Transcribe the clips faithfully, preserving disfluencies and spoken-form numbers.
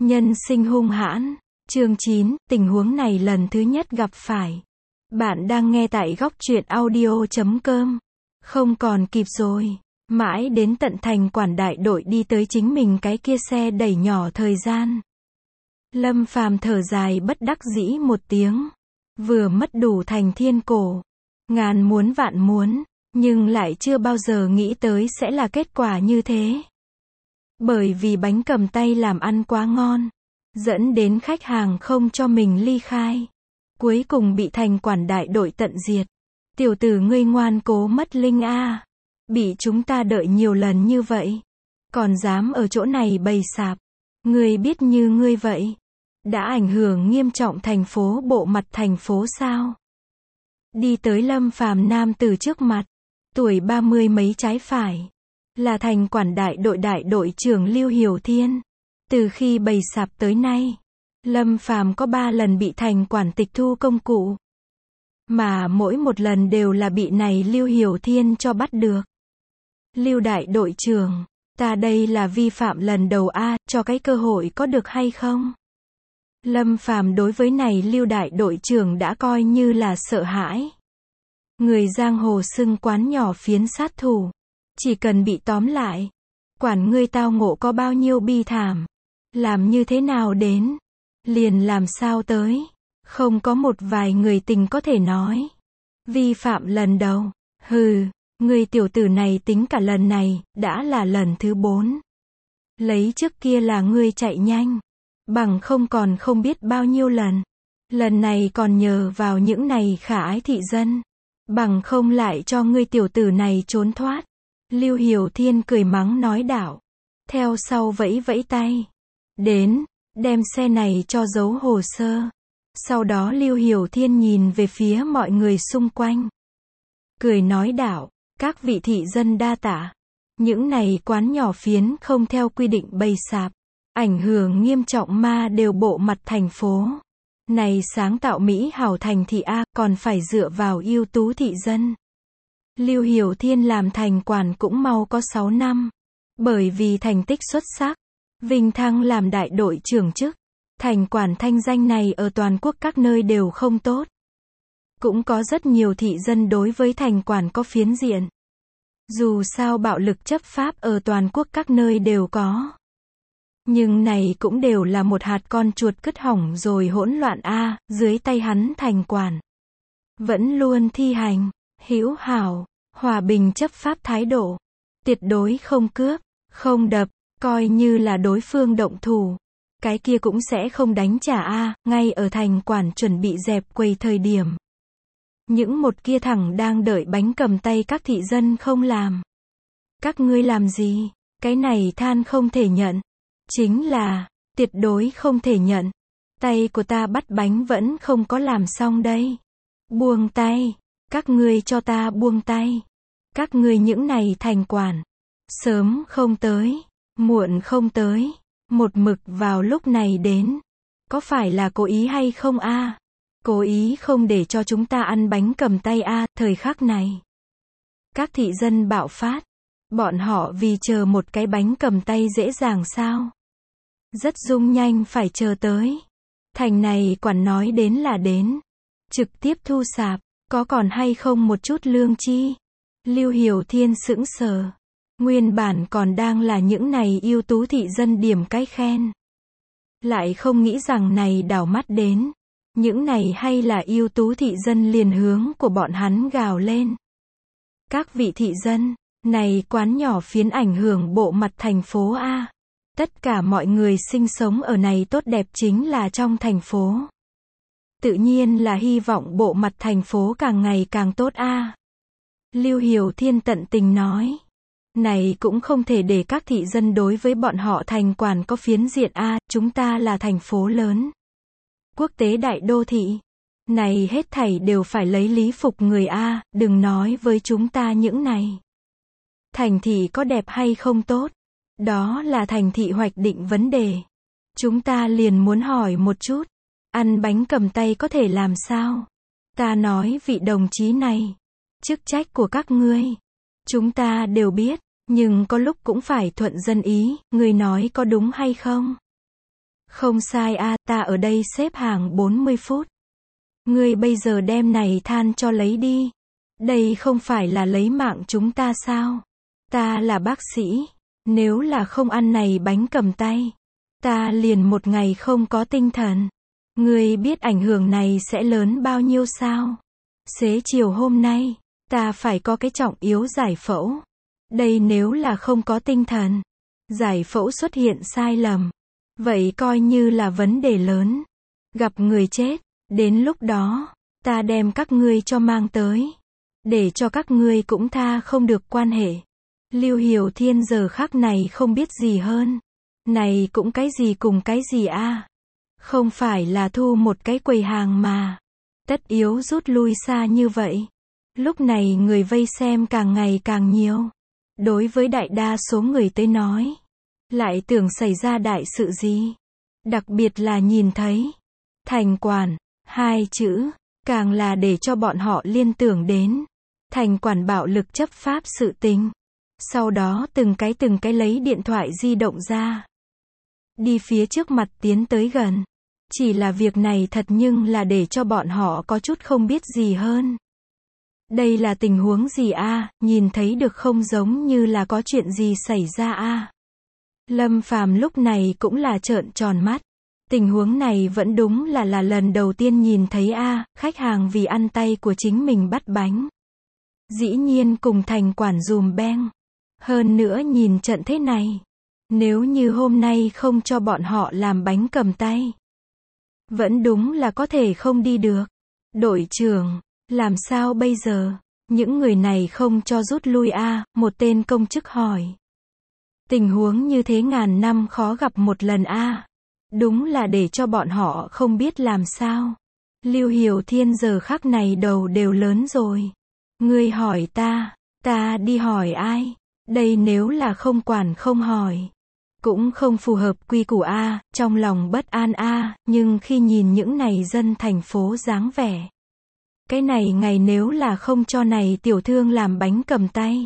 Nhân sinh hung hãn. Chương chín, tình huống này lần thứ nhất gặp phải. Bạn đang nghe tại góc truyện audio chấm com. Không còn kịp rồi. Mãi đến tận thành quản đại đội đi tới chính mình cái kia xe đẩy nhỏ thời gian. Lâm Phàm thở dài bất đắc dĩ một tiếng. Vừa mất đủ thành thiên cổ. Ngàn muốn vạn muốn, nhưng lại chưa bao giờ nghĩ tới sẽ là kết quả như thế. Bởi vì bánh cầm tay làm ăn quá ngon, dẫn đến khách hàng không cho mình ly khai. Cuối cùng bị thành quản đại đội tận diệt. Tiểu tử ngươi ngoan cố mất linh a. Bị chúng ta đợi nhiều lần như vậy, còn dám ở chỗ này bày sạp. Ngươi biết như ngươi vậy, đã ảnh hưởng nghiêm trọng thành phố bộ mặt thành phố sao? Đi tới Lâm Phàm nam từ trước mặt, tuổi ba mươi mấy trái phải, là thành quản đại đội đại đội trưởng Lưu Hiểu Thiên. Từ khi bày sạp tới nay, Lâm Phàm có ba lần bị thành quản tịch thu công cụ. Mà mỗi một lần đều là bị này Lưu Hiểu Thiên cho bắt được. Lưu đại đội trưởng, ta đây là vi phạm lần đầu a, cho cái cơ hội có được hay không? Lâm Phàm đối với này Lưu đại đội trưởng đã coi như là sợ hãi. Người giang hồ xưng quán nhỏ phiến sát thủ, chỉ cần bị tóm lại, quản ngươi tao ngộ có bao nhiêu bi thảm, làm như thế nào đến, liền làm sao tới, không có một vài người tình có thể nói. Vi phạm lần đầu, hừ, người tiểu tử này tính cả lần này, đã là lần thứ bốn. Lấy trước kia là ngươi chạy nhanh, bằng không còn không biết bao nhiêu lần. Lần này còn nhờ vào những này khả ái thị dân, bằng không lại cho ngươi tiểu tử này trốn thoát. Lưu Hiểu Thiên cười mắng nói đạo. Theo sau vẫy vẫy tay. Đến, đem xe này cho giấu hồ sơ. Sau đó Lưu Hiểu Thiên nhìn về phía mọi người xung quanh. Cười nói đạo, các vị thị dân đa tạ. Những này quán nhỏ phiến không theo quy định bày sạp, ảnh hưởng nghiêm trọng ma đều bộ mặt thành phố. Này sáng tạo Mỹ hảo thành thị A, còn phải dựa vào ưu tú thị dân. Lưu Hiểu Thiên làm thành quản cũng mau có sáu năm. Bởi vì thành tích xuất sắc, vinh thăng làm đại đội trưởng chức. Thành quản thanh danh này ở toàn quốc các nơi đều không tốt. Cũng có rất nhiều thị dân đối với thành quản có phiến diện. Dù sao bạo lực chấp pháp ở toàn quốc các nơi đều có. Nhưng này cũng đều là một hạt con chuột cứt hỏng rồi hỗn loạn a, dưới tay hắn thành quản vẫn luôn thi hành hữu hảo, hòa bình chấp pháp thái độ, tuyệt đối không cướp, không đập, coi như là đối phương động thủ, cái kia cũng sẽ không đánh trả a, ngay ở thành quản chuẩn bị dẹp quầy thời điểm. Những một kia thẳng đang đợi bánh cầm tay các thị dân không làm. Các ngươi làm gì? Cái này than không thể nhận. Chính là, tuyệt đối không thể nhận. Tay của ta bắt bánh vẫn không có làm xong đây. Buông tay. Các ngươi cho ta buông tay. Các ngươi những này thành quản. Sớm không tới, muộn không tới, một mực vào lúc này đến. Có phải là cố ý hay không a? Cố ý không để cho chúng ta ăn bánh cầm tay a, thời khắc này. Các thị dân bạo phát. Bọn họ vì chờ một cái bánh cầm tay dễ dàng sao? Rất dung nhanh phải chờ tới. Thành này quản nói đến là đến. Trực tiếp thu sạp, có còn hay không một chút lương chi? Lưu Hiểu Thiên sững sờ. Nguyên bản còn đang là những này ưu tú thị dân điểm cái khen. Lại không nghĩ rằng này đảo mắt đến. Những này hay là ưu tú thị dân liền hướng của bọn hắn gào lên. Các vị thị dân, này quán nhỏ phiến ảnh hưởng bộ mặt thành phố A. Tất cả mọi người sinh sống ở này tốt đẹp chính là trong thành phố. Tự nhiên là hy vọng bộ mặt thành phố càng ngày càng tốt A. Lưu Hiểu Thiên tận tình nói. Này cũng không thể để các thị dân đối với bọn họ thành quản có phiến diện A, chúng ta là thành phố lớn. Quốc tế đại đô thị. Này hết thảy đều phải lấy lý phục người A, đừng nói với chúng ta những này. Thành thị có đẹp hay không tốt? Đó là thành thị hoạch định vấn đề. Chúng ta liền muốn hỏi một chút. Ăn bánh cầm tay có thể làm sao? Ta nói vị đồng chí này. Chức trách của các ngươi. Chúng ta đều biết. Nhưng có lúc cũng phải thuận dân ý. Người nói có đúng hay không? Không sai a, ta ở đây xếp hàng bốn mươi phút. Ngươi bây giờ đem này than cho lấy đi. Đây không phải là lấy mạng chúng ta sao? Ta là bác sĩ. Nếu là không ăn này bánh cầm tay, ta liền một ngày không có tinh thần. Ngươi biết ảnh hưởng này sẽ lớn bao nhiêu sao? Xế chiều hôm nay, ta phải có cái trọng yếu giải phẫu. Đây nếu là không có tinh thần, giải phẫu xuất hiện sai lầm, vậy coi như là vấn đề lớn. Gặp người chết, đến lúc đó, ta đem các ngươi cho mang tới, để cho các ngươi cũng tha không được quan hệ. Lưu Hiểu Thiên giờ khắc này không biết gì hơn. Này cũng cái gì cùng cái gì a? Không phải là thu một cái quầy hàng mà. Tất yếu rút lui xa như vậy. Lúc này người vây xem càng ngày càng nhiều. Đối với đại đa số người tới nói, lại tưởng xảy ra đại sự gì. Đặc biệt là nhìn thấy thành quản, hai chữ, càng là để cho bọn họ liên tưởng đến thành quản bạo lực chấp pháp sự tình. Sau đó từng cái từng cái lấy điện thoại di động ra, đi phía trước mặt tiến tới gần. Chỉ là việc này thật nhưng là để cho bọn họ có chút không biết gì hơn. Đây là tình huống gì a? Nhìn thấy được không giống như là có chuyện gì xảy ra a. Lâm Phàm lúc này cũng là trợn tròn mắt. Tình huống này vẫn đúng là là lần đầu tiên nhìn thấy a, khách hàng vì ăn tay của chính mình bắt bánh. Dĩ nhiên cùng thành quản dùm beng. Hơn nữa nhìn trận thế này, nếu như hôm nay không cho bọn họ làm bánh cầm tay, vẫn đúng là có thể không đi được. Đội trưởng, làm sao bây giờ? Những người này không cho rút lui a, một tên công chức hỏi. Tình huống như thế ngàn năm khó gặp một lần a. Đúng là để cho bọn họ không biết làm sao. Lưu Hiểu Thiên giờ khắc này đầu đều lớn rồi. Ngươi hỏi ta, ta đi hỏi ai? Đây nếu là không quản không hỏi, cũng không phù hợp quy củ a, trong lòng bất an a, nhưng khi nhìn những này dân thành phố dáng vẻ, cái này ngày nếu là không cho này tiểu thương làm bánh cầm tay,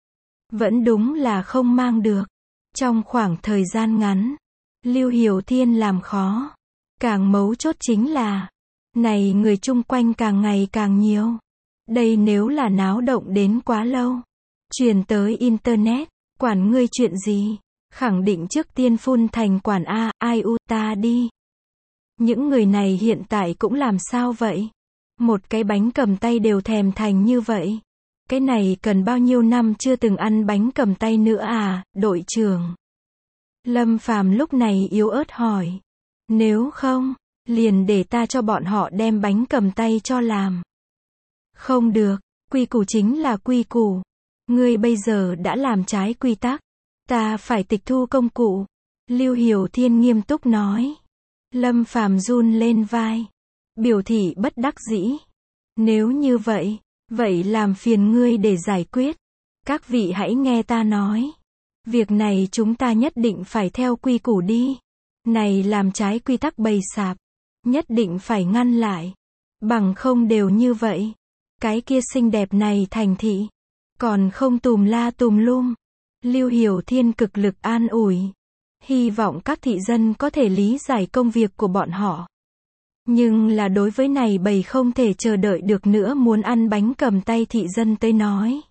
vẫn đúng là không mang được. Trong khoảng thời gian ngắn, Lưu Hiểu Thiên làm khó. Càng mấu chốt chính là, này người chung quanh càng ngày càng nhiều. Đây nếu là náo động đến quá lâu, truyền tới internet, quản ngươi chuyện gì? Khẳng định trước tiên phun thành quản a, ai u ta đi. Những người này hiện tại cũng làm sao vậy? Một cái bánh cầm tay đều thèm thành như vậy. Cái này cần bao nhiêu năm chưa từng ăn bánh cầm tay nữa à, đội trưởng? Lâm Phàm lúc này yếu ớt hỏi. Nếu không, liền để ta cho bọn họ đem bánh cầm tay cho làm. Không được, quy củ chính là quy củ. Ngươi bây giờ đã làm trái quy tắc. Ta phải tịch thu công cụ. Lưu Hiểu Thiên nghiêm túc nói. Lâm Phàm run lên vai, biểu thị bất đắc dĩ. Nếu như vậy, vậy làm phiền ngươi để giải quyết. Các vị hãy nghe ta nói. Việc này chúng ta nhất định phải theo quy củ đi. Này làm trái quy tắc bày sạp, nhất định phải ngăn lại. Bằng không đều như vậy. Cái kia xinh đẹp này thành thị, còn không tùm la tùm lum. Lưu Hiểu Thiên cực lực an ủi. Hy vọng các thị dân có thể lý giải công việc của bọn họ. Nhưng là đối với này bầy không thể chờ đợi được nữa muốn ăn bánh cầm tay thị dân tới nói.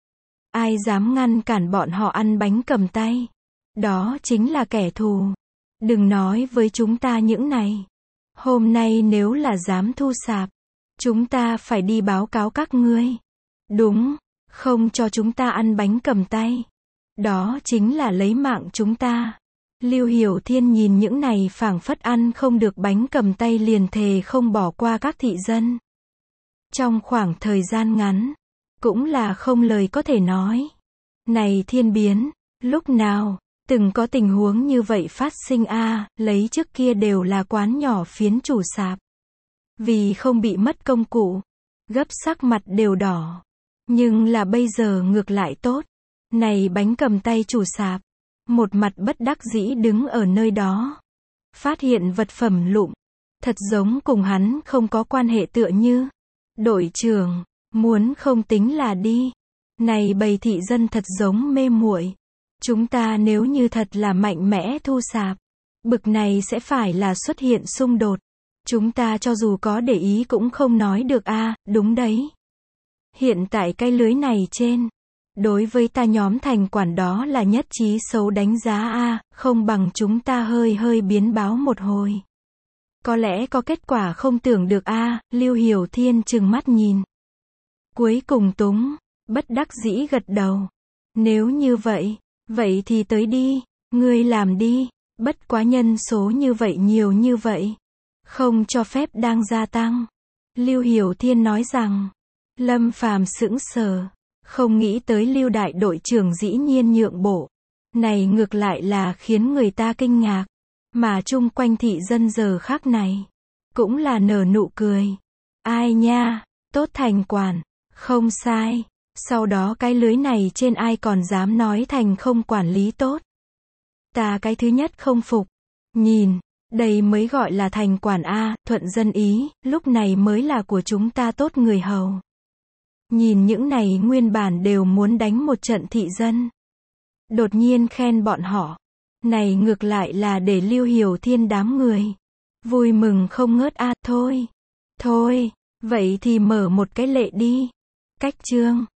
Ai dám ngăn cản bọn họ ăn bánh cầm tay? Đó chính là kẻ thù. Đừng nói với chúng ta những này. Hôm nay nếu là dám thu sạp, chúng ta phải đi báo cáo các ngươi. Đúng, không cho chúng ta ăn bánh cầm tay. Đó chính là lấy mạng chúng ta. Lưu Hiểu Thiên nhìn những này phảng phất ăn không được bánh cầm tay liền thề không bỏ qua các thị dân. Trong khoảng thời gian ngắn, cũng là không lời có thể nói. Này thiên biến, lúc nào, từng có tình huống như vậy phát sinh a, lấy trước kia đều là quán nhỏ phiến chủ sạp. Vì không bị mất công cụ, gấp sắc mặt đều đỏ. Nhưng là bây giờ ngược lại tốt. Này bánh cầm tay chủ sạp, một mặt bất đắc dĩ đứng ở nơi đó. Phát hiện vật phẩm lụm, thật giống cùng hắn không có quan hệ tựa như. Đội trưởng, muốn không tính là đi. Này bầy thị dân thật giống mê muội. Chúng ta nếu như thật là mạnh mẽ thu sạp, Bực này sẽ phải là xuất hiện xung đột. Chúng ta cho dù có để ý cũng không nói được a, à, đúng đấy. Hiện tại cái lưới này trên, đối với ta nhóm thành quản đó là nhất trí xấu đánh giá a, à, không bằng chúng ta hơi hơi biến báo một hồi. Có lẽ có kết quả không tưởng được a, à, Lưu Hiểu Thiên trừng mắt nhìn. Cuối cùng Túng, bất đắc dĩ gật đầu. Nếu như vậy, vậy thì tới đi, ngươi làm đi, bất quá nhân số như vậy nhiều như vậy. Không cho phép đang gia tăng. Lưu Hiểu Thiên nói rằng, Lâm Phàm sững sờ, không nghĩ tới Lưu đại đội trưởng dĩ nhiên nhượng bộ. Này ngược lại là khiến người ta kinh ngạc, mà chung quanh thị dân giờ khác này, cũng là nở nụ cười. Ai nha, tốt thành quản, không sai, sau đó cái lưới này trên ai còn dám nói thành không quản lý tốt. Ta cái thứ nhất không phục, nhìn, đây mới gọi là thành quản a, thuận dân ý, lúc này mới là của chúng ta tốt người hầu. Nhìn những này nguyên bản đều muốn đánh một trận thị dân. Đột nhiên khen bọn họ. Này ngược lại là để Lưu Hiểu Thiên đám người. Vui mừng không ngớt a, à, thôi. Thôi, vậy thì mở một cái lệ đi. Cách chương.